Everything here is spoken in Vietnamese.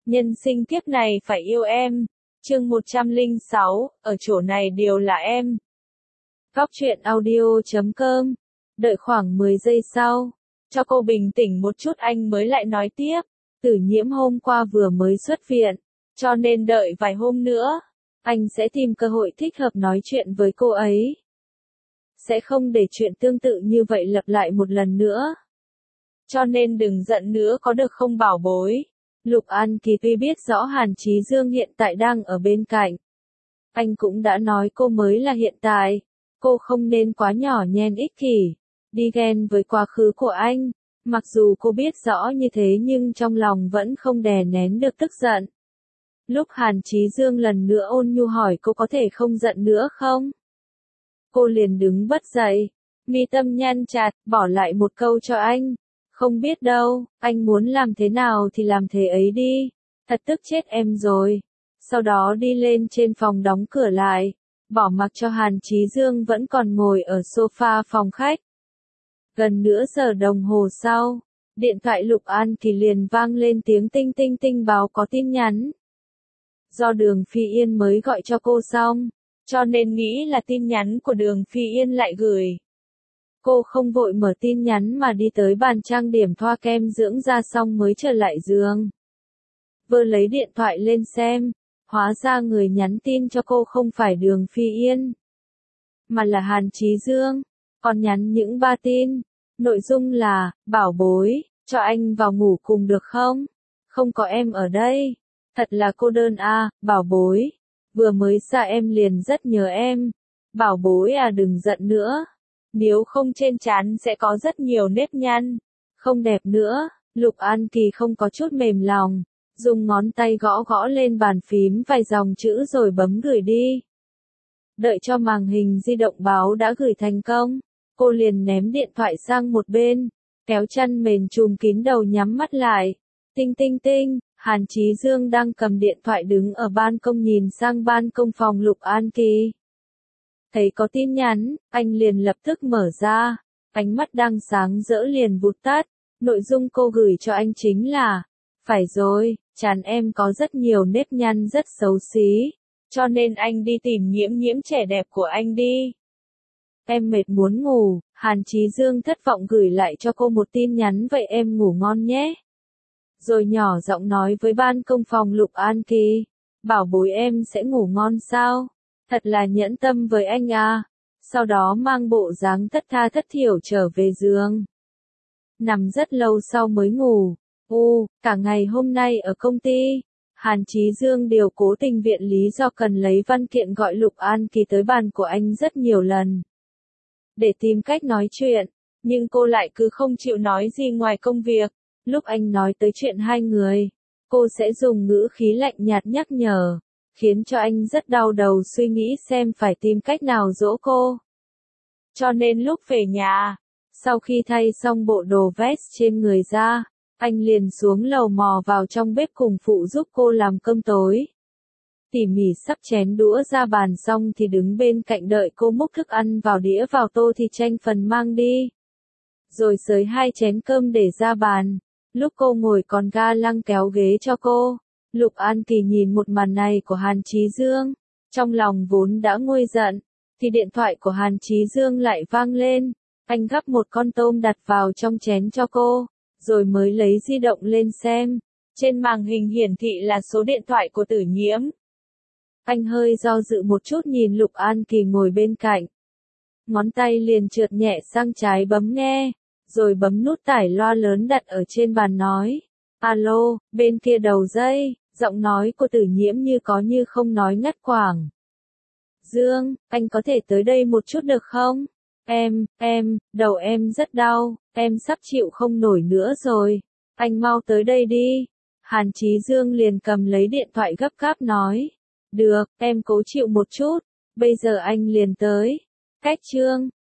Nhân sinh kiếp này phải yêu em. Chương 106, ở chỗ này đều là em. Góc truyện audio.com. Đợi khoảng 10 giây sau, cho cô bình tĩnh một chút anh mới lại nói tiếp. Tử Nhiễm hôm qua vừa mới xuất viện, cho nên đợi vài hôm nữa, anh sẽ tìm cơ hội thích hợp nói chuyện với cô ấy. Sẽ không để chuyện tương tự như vậy lặp lại một lần nữa. Cho nên đừng giận nữa có được không bảo bối. Lục An Kỳ tuy biết rõ Hàn Chí Dương hiện tại đang ở bên cạnh. Anh cũng đã nói cô mới là hiện tại. Cô không nên quá nhỏ nhen ích kỷ, đi ghen với quá khứ của anh. Mặc dù cô biết rõ như thế nhưng trong lòng vẫn không đè nén được tức giận. Lúc Hàn Chí Dương lần nữa ôn nhu hỏi cô có thể không giận nữa không? Cô liền đứng bật dậy, mi tâm nhăn chặt, bỏ lại một câu cho anh. Không biết đâu, anh muốn làm thế nào thì làm thế ấy đi. Thật tức chết em rồi. Sau đó đi lên trên phòng đóng cửa lại, bỏ mặc cho Hàn Chí Dương vẫn còn ngồi ở sofa phòng khách. Gần nửa giờ đồng hồ sau, điện thoại Lục An Kỳ liền vang lên tiếng tinh tinh tinh báo có tin nhắn. Do Đường Phi Yên mới gọi cho cô xong, cho nên nghĩ là tin nhắn của Đường Phi Yên lại gửi. Cô không vội mở tin nhắn mà đi tới bàn trang điểm thoa kem dưỡng da xong mới trở lại giường. Vừa lấy điện thoại lên xem, hóa ra người nhắn tin cho cô không phải Đường Phi Yên, mà là Hàn Chí Dương. Còn nhắn những 3 tin, nội dung là, bảo bối, cho anh vào ngủ cùng được không? Không có em ở đây, thật là cô đơn à, bảo bối, vừa mới xa em liền rất nhớ em. Bảo bối à đừng giận nữa. Nếu không trên trán sẽ có rất nhiều nếp nhăn, không đẹp nữa. Lục An Kỳ không có chút mềm lòng, dùng ngón tay gõ gõ lên bàn phím vài dòng chữ rồi bấm gửi đi. Đợi cho màn hình di động báo đã gửi thành công, cô liền ném điện thoại sang một bên, kéo chăn mền trùm kín đầu nhắm mắt lại. Tinh tinh tinh, Hàn Chí Dương đang cầm điện thoại đứng ở ban công nhìn sang ban công phòng Lục An Kỳ. Thấy có tin nhắn, anh liền lập tức mở ra, ánh mắt đang sáng rỡ liền vụt tắt. Nội dung cô gửi cho anh chính là, phải rồi, trán em có rất nhiều nếp nhăn rất xấu xí, cho nên anh đi tìm Nhiễm Nhiễm trẻ đẹp của anh đi. Em mệt muốn ngủ. Hàn Chí Dương thất vọng gửi lại cho cô một tin nhắn vậy em ngủ ngon nhé. Rồi nhỏ giọng nói với ban công phòng Lục An Kỳ, bảo bối em sẽ ngủ ngon sao? Thật là nhẫn tâm với anh à. Sau đó mang bộ dáng thất tha thất thiểu trở về giường. Nằm rất lâu sau mới ngủ. Cả ngày hôm nay ở công ty, Hàn Chí Dương đều cố tình viện lý do cần lấy văn kiện gọi Lục An Kỳ tới bàn của anh rất nhiều lần, để tìm cách nói chuyện, nhưng cô lại cứ không chịu nói gì ngoài công việc. Lúc anh nói tới chuyện hai người, cô sẽ dùng ngữ khí lạnh nhạt nhắc nhở, khiến cho anh rất đau đầu suy nghĩ xem phải tìm cách nào dỗ cô. Cho nên lúc về nhà, sau khi thay xong bộ đồ vest trên người ra, anh liền xuống lầu mò vào trong bếp cùng phụ giúp cô làm cơm tối. Tỉ mỉ sắp chén đũa ra bàn xong thì đứng bên cạnh đợi cô múc thức ăn vào đĩa vào tô thì tranh phần mang đi. Rồi xới 2 chén cơm để ra bàn. Lúc cô ngồi còn ga lăng kéo ghế cho cô. Lục An Kỳ nhìn một màn này của Hàn Chí Dương, trong lòng vốn đã nguôi giận, thì điện thoại của Hàn Chí Dương lại vang lên. Anh gắp một con tôm đặt vào trong chén cho cô, rồi mới lấy di động lên xem. Trên màn hình hiển thị là số điện thoại của Tử Nhiễm. Anh hơi do dự một chút nhìn Lục An Kỳ ngồi bên cạnh. Ngón tay liền trượt nhẹ sang trái bấm nghe, rồi bấm nút tải loa lớn đặt ở trên bàn nói. Alo, bên kia đầu dây, giọng nói của Tử Nhiễm như có như không nói ngắt quãng. Dương, anh có thể tới đây một chút được không? Đầu em rất đau, em sắp chịu không nổi nữa rồi. Anh mau tới đây đi. Hàn Chí Dương liền cầm lấy điện thoại gấp gáp nói. Được, em cố chịu một chút, bây giờ anh liền tới. Cách chương